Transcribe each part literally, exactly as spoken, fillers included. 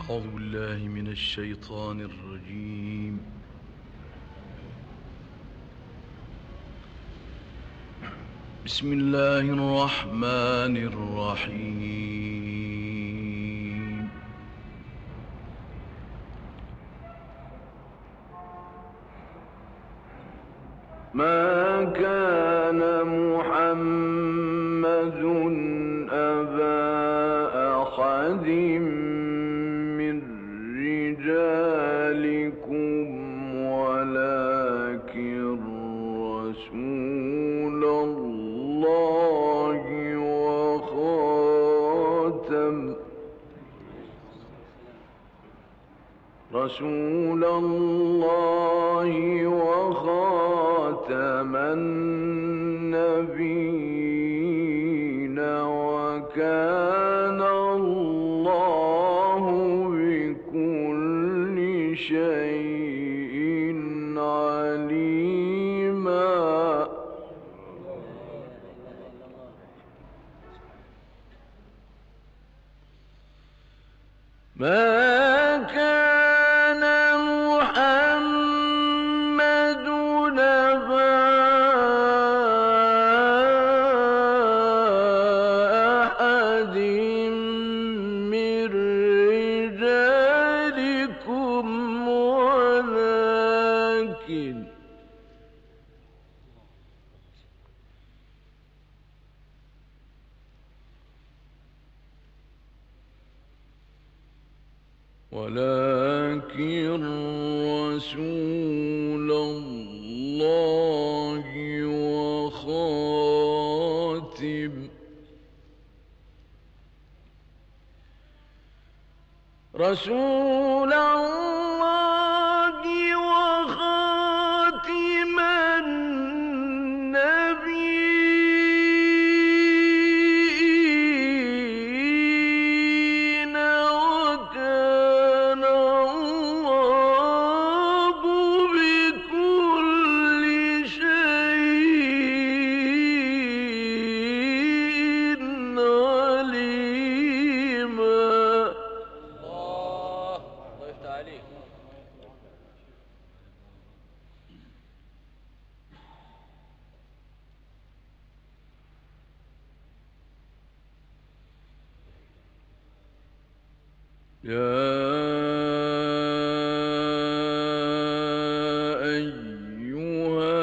أعوذ بالله من الشيطان الرجيم. بسم الله الرحمن الرحيم. ما كان محمد أبا أحد من رجالكم ولكن رسول الله وخاتم رسول الله وخاتم النبيين وكان الله بكل شيء عليما. ما كان محمد أبا أحد من رجالكم ولكن ولكن رسول الله وخاتم رسول الله وخاتم النبيين وكان الله بكل شيء عليما. يا أيها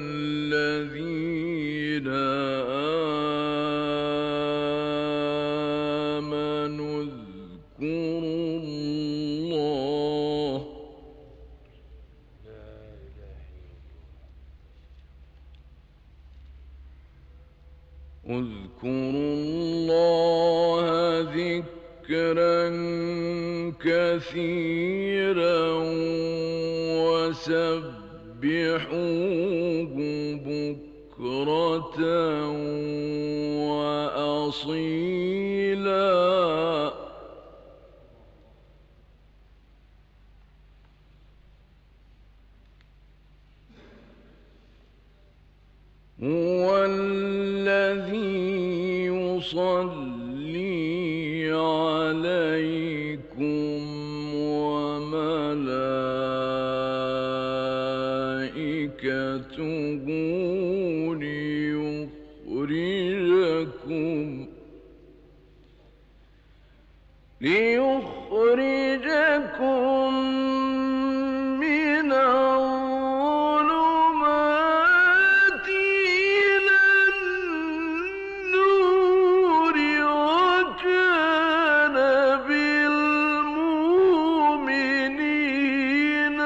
الذين آمنوا اذكروا الله اذكروا الله ذكرا كثيرا وسبحوه بكرة وأصيلا. هو الذي يصلي عليكم وملائكته ليخرجكم ليخرجكم من الظلمات إلى النور وكان بالمؤمنين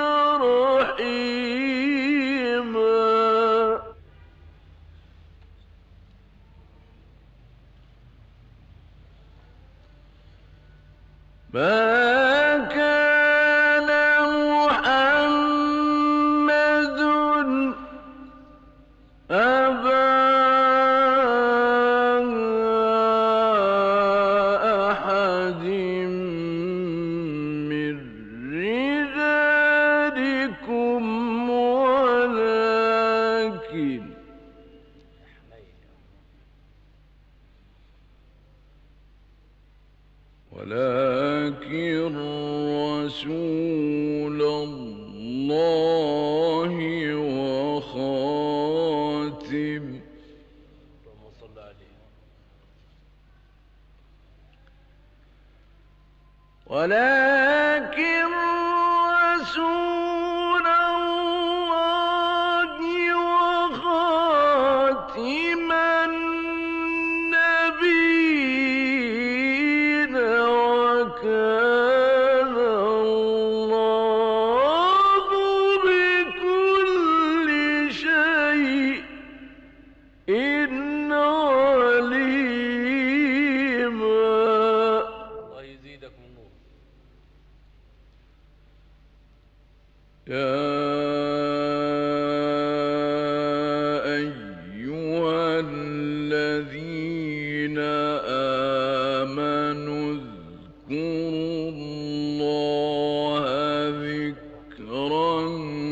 رحيما. ما كان محمد أبا أحد من رجالكم ولكن ولكن رسول الله وخاتم ولكن رسول الله وخاتم النبيين وكان الله بكل شيء عليما. الله يزيدكم نور. يا أيها الذين آمنوا اذكروا الله ذكرا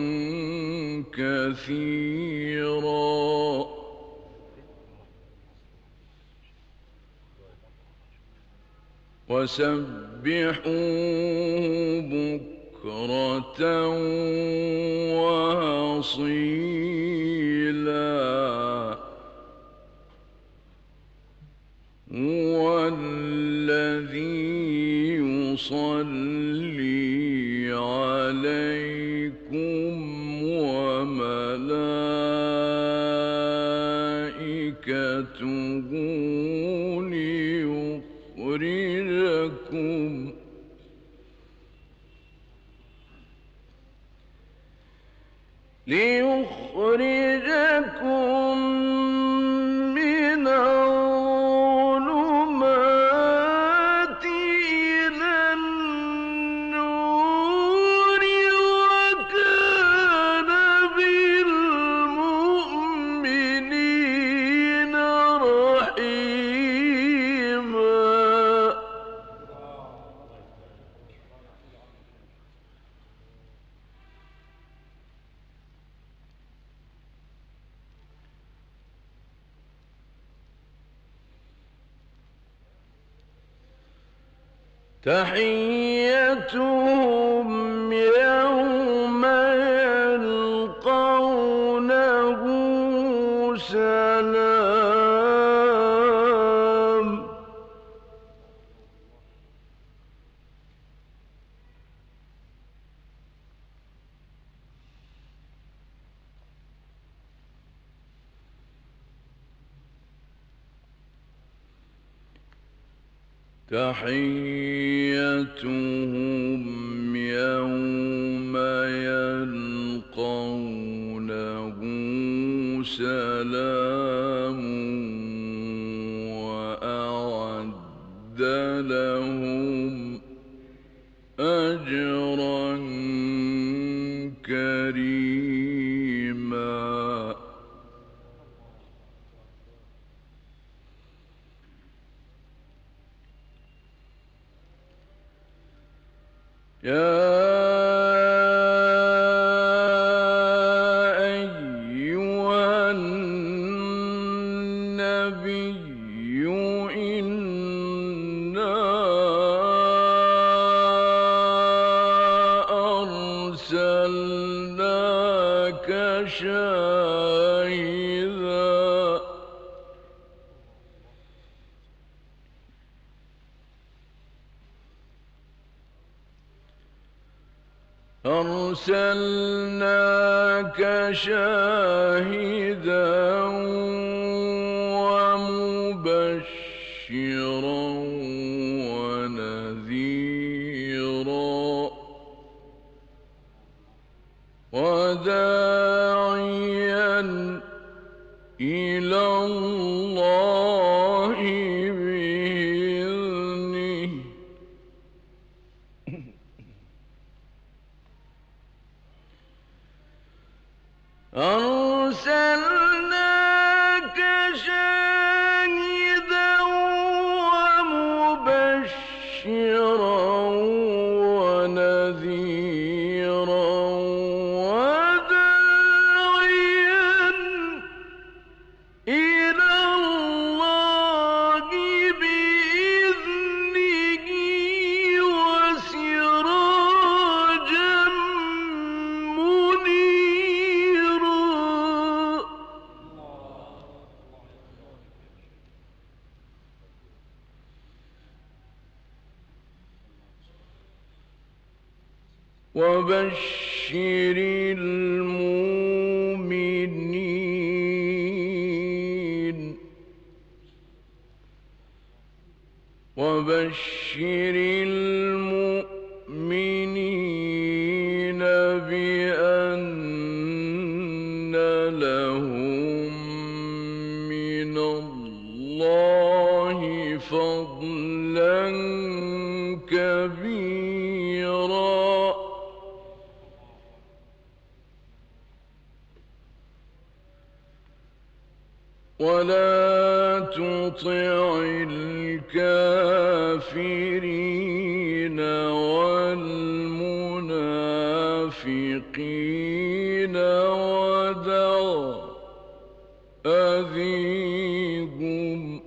كثيرا وسبحوه بكرة وأصيلا. هو الذي يصلي عليكم وملائكته ليخرجكم ليخرجكم من الظلمات إلى النور وكان بالمؤمنين رحيما. تحيتهم يوم يلقونه سلام. تحيتهم يوم يلقونه سلام وأعد لهم أجرا كريما. يا أيها النبي إنا أرسلناك شاهدا أرسلناك شاهدا ومبشرا ونذيرا وداعيا إلى الله بإذنه أرسلناك شاهدا ومبشرا ونذيرا وداعيا إلى الله بإذنه وسراجا وبشر المؤمنين وبشر المؤمنين بأن لهم من الله فضلا كبيرا ولا تطع الكافرين والمنافقين ودع أذيهم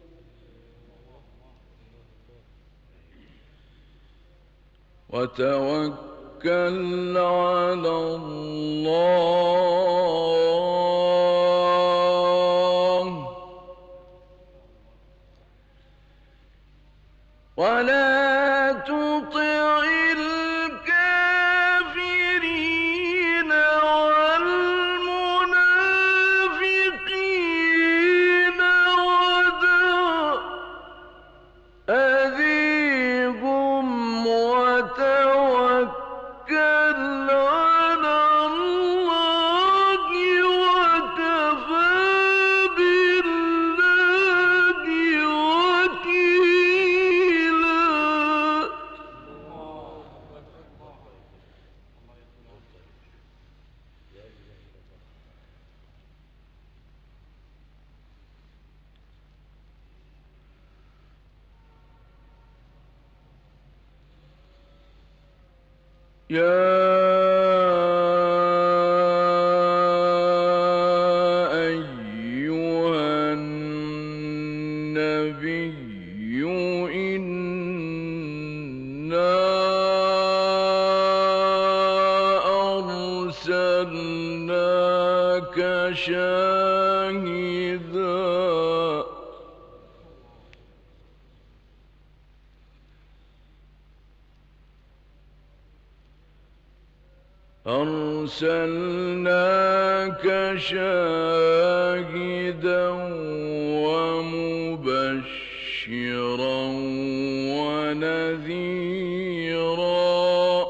وتوكل على الله ولا تطع الكافرين والمنافقين ودع أذيهم وتوكل على الله وكفى بالله وكيلا. يا أيها النبي إنا أرسلناك شاهدا أرسلناك شاهدا ومبشرا ونذيرا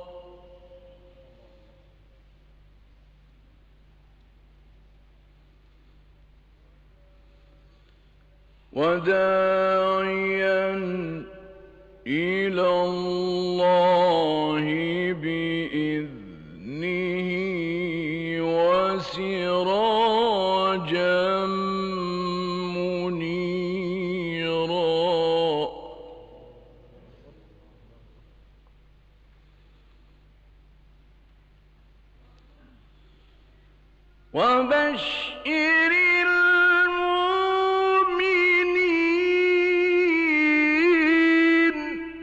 وداعيا إلى الله بإذنه وسراجا منيرا وبشر المؤمنين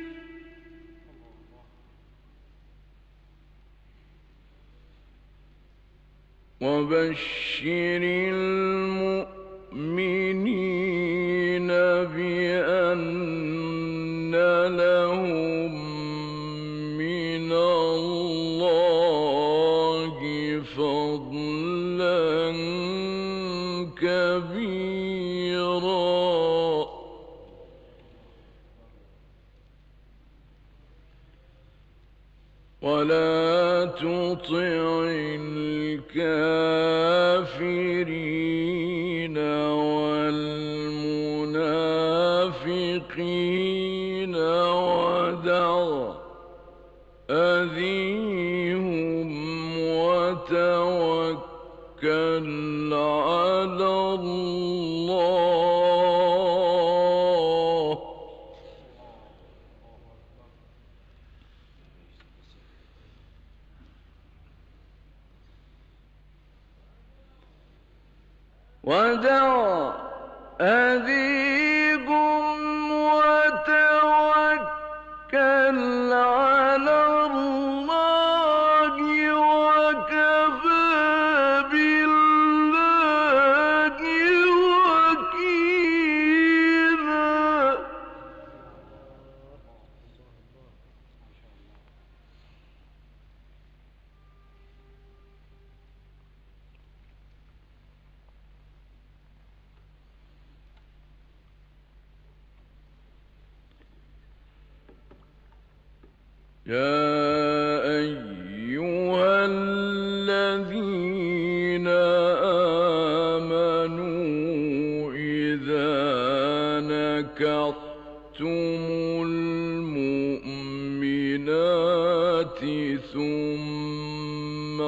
وبشر المؤمنين بأن لهم من الله فضلا كبيرا ولا تطع الكافرين والمنافقين ودع أذيهم وتوكل على الله ودع أذيهم وتوكل على الله وكفى بالله وكيلا. يَا أَيُّهَا الَّذِينَ آمَنُوا إِذَا نَكَحْتُمُ الْمُؤْمِنَاتِ ثُمَّ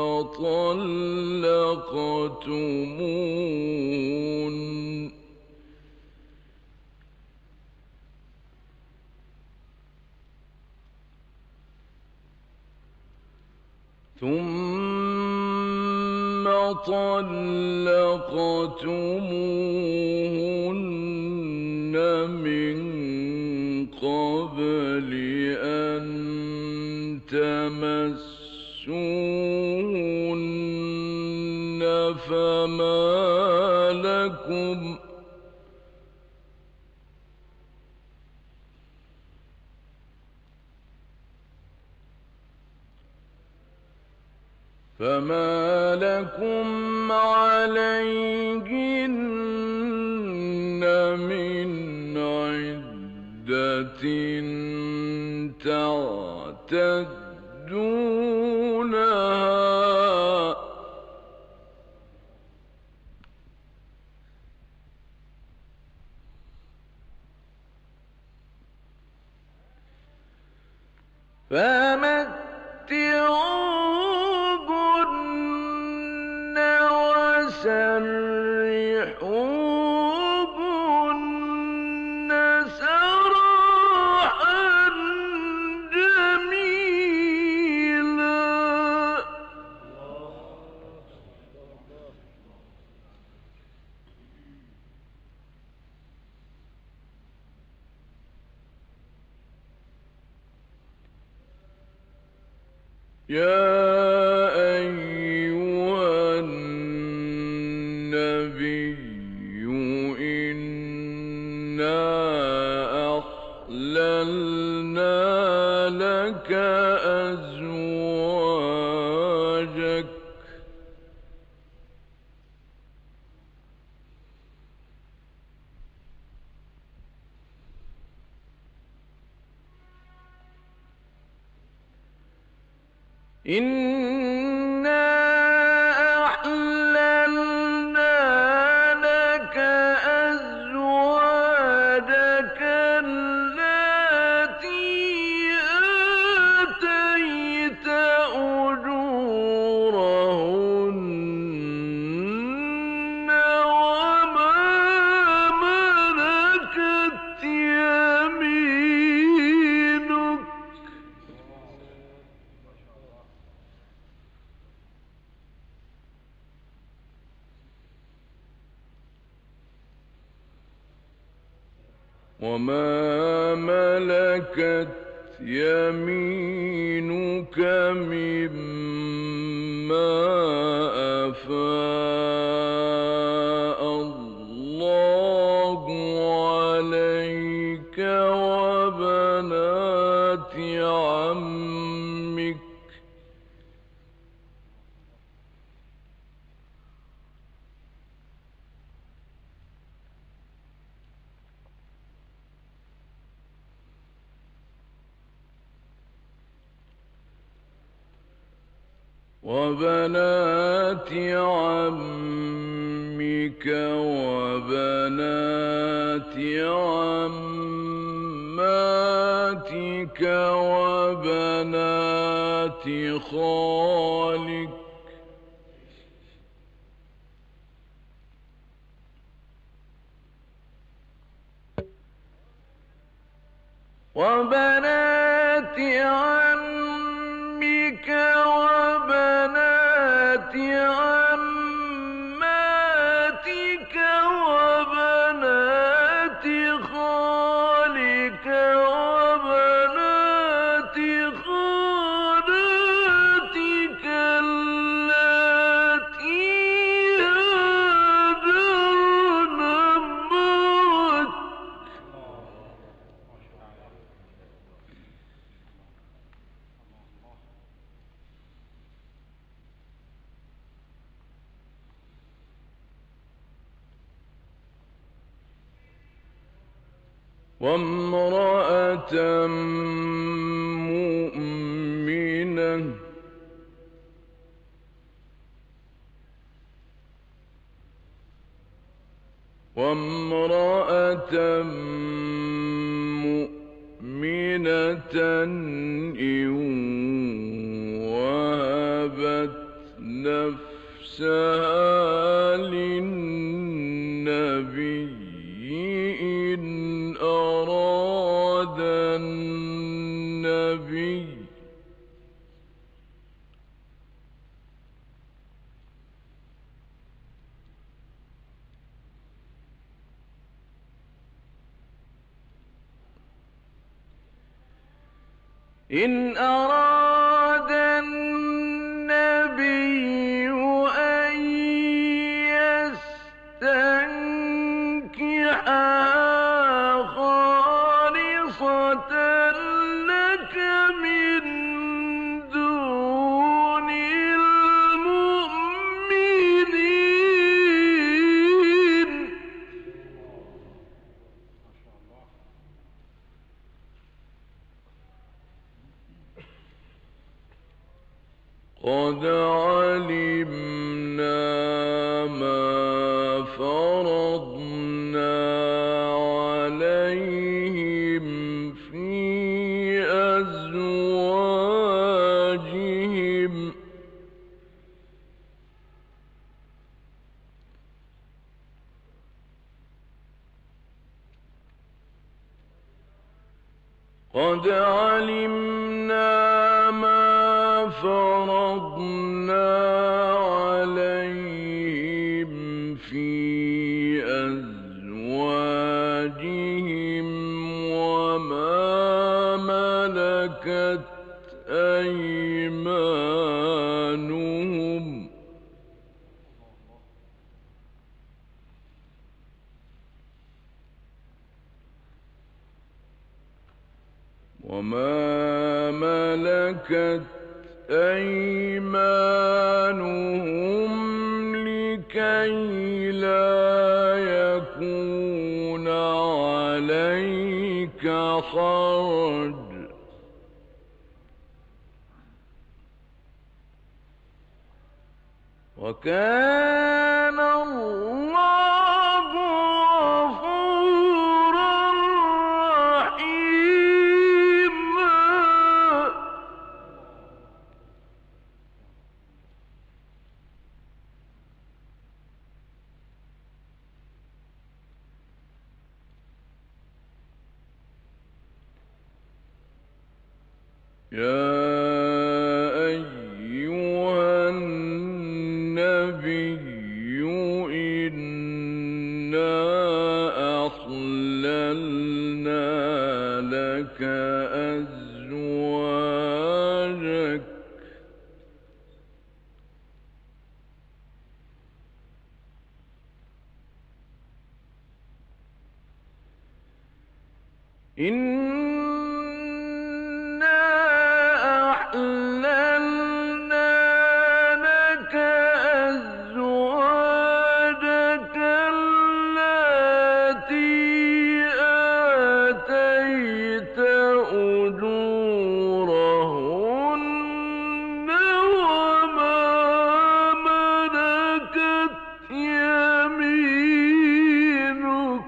طَلَّقْتُمُوهُنَّ ثُمَّ طَلَّقْتُمُوهُنَّ مِن قَبْلِ أَن تَمَسُّوهُنَّ فَمَا لَكُمْ فَمَا لَكُمْ عَلَيْهِنَّ مِنْ عِدَّةٍ تَعْتَدُّونَهَا ۖ فَمَتِّعُوهُنَّ وَسَرِّحُوهُنَّ سَرَاحًا جَمِيلًا. يَا أَيُّهَا النَّبِيُّ إِنَّا أَحْلَلْنَا لَكَ أَزْوَاجَكَ إِنَّا أَحْلَلْنَا لَكَ أَزْوَاجَكَ اللَّاتِي آتَيْتَ أُجُورَهُنَّ وَمَا مَلَكَتْ يَمِينُكَ وَمَا مَلَكَتْ يَمِينُكَ مِمَّا أَفَاءَ اللَّهُ عَلَيْكَ وَبَنَاتِ عَمِّكَ وَبَنَاتِ عَمِّكَ وَبَنَاتِ عَمَّاتِكَ وَبَنَاتِ خَالِكَ وَبَنَاتِ عَمِّكَ وَبَنَاتِ عَمَّاتِكَ وَبَنَاتِ خَالِكَ وَبَنَاتِ خَالَاتِكَ اللَّاتِي هَاجَرْنَ مَعَكَ وَامْرَأَةً مُّؤْمِنَةً وامرأة مؤمنة إن وهبت نفسها للنبي إن أراد النبي إن أراد النبي أن يستنكحها خالصة لك من دون المؤمنين قد علمنا ما فرضنا عليهم في أزواجهم قد علمنا ما فرضنا عليهم في أزواجهم وما ملكت أيمانهم وما ملكت أيمانهم لكي لا يكون عليك حرج وكان الله غفورا رحيما يا أيها النبي إنا أحللنا لك أزواجك إنا أحللنا لك أزواجك التي آتيت أجورهن وما ملكت يمينك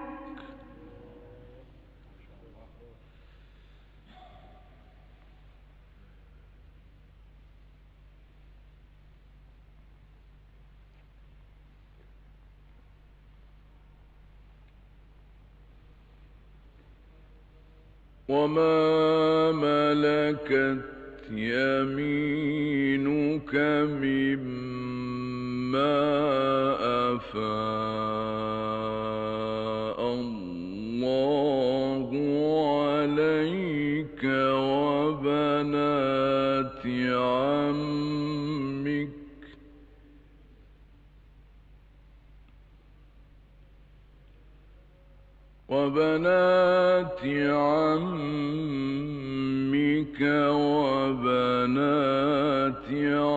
وما ملكت يمينك مما أفاء الله عليك وبنات عمك وبنات عمك وبنات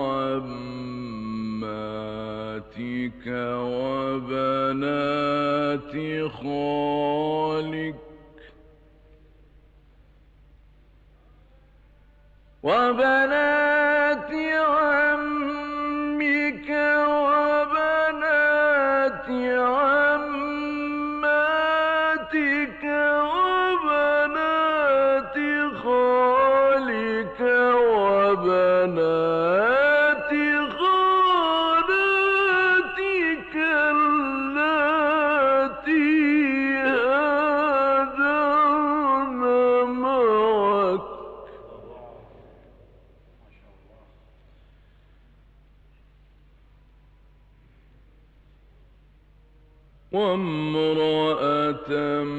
عماتك وبنات خالك وبنات عمك وبنات عماتك وبنات خالاتك اللاتي هاجرن معك وامرأة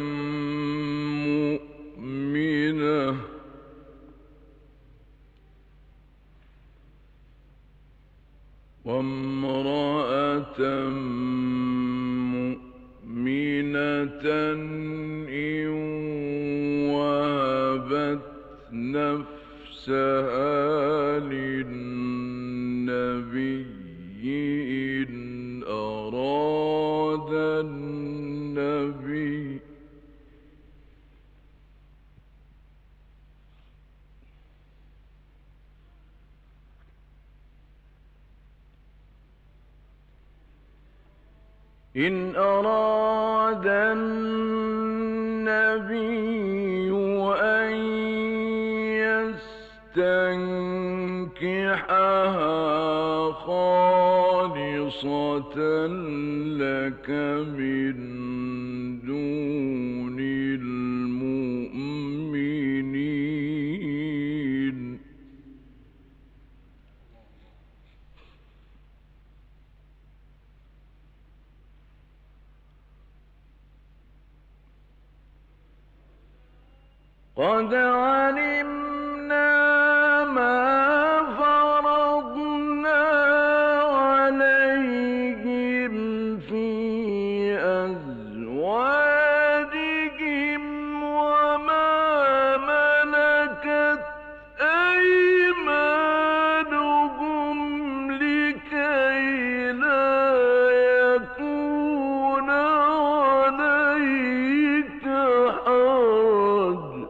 مؤمنة وامرأة مؤمنة إن وهبت نفسها للنبي إن أراد النبي إن أراد النبي أن يستنكحها خالصة لك من دون المؤمنين قد علمنا ما فرضنا عليهم في أزواجهم وما ملكت أيمانهم لكي لا يكون عليك حرج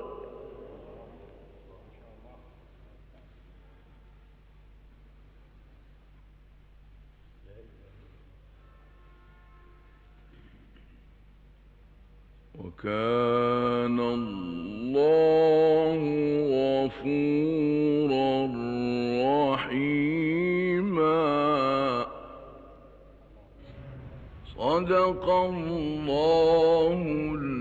وكان الله غفورا رحيما صدق الله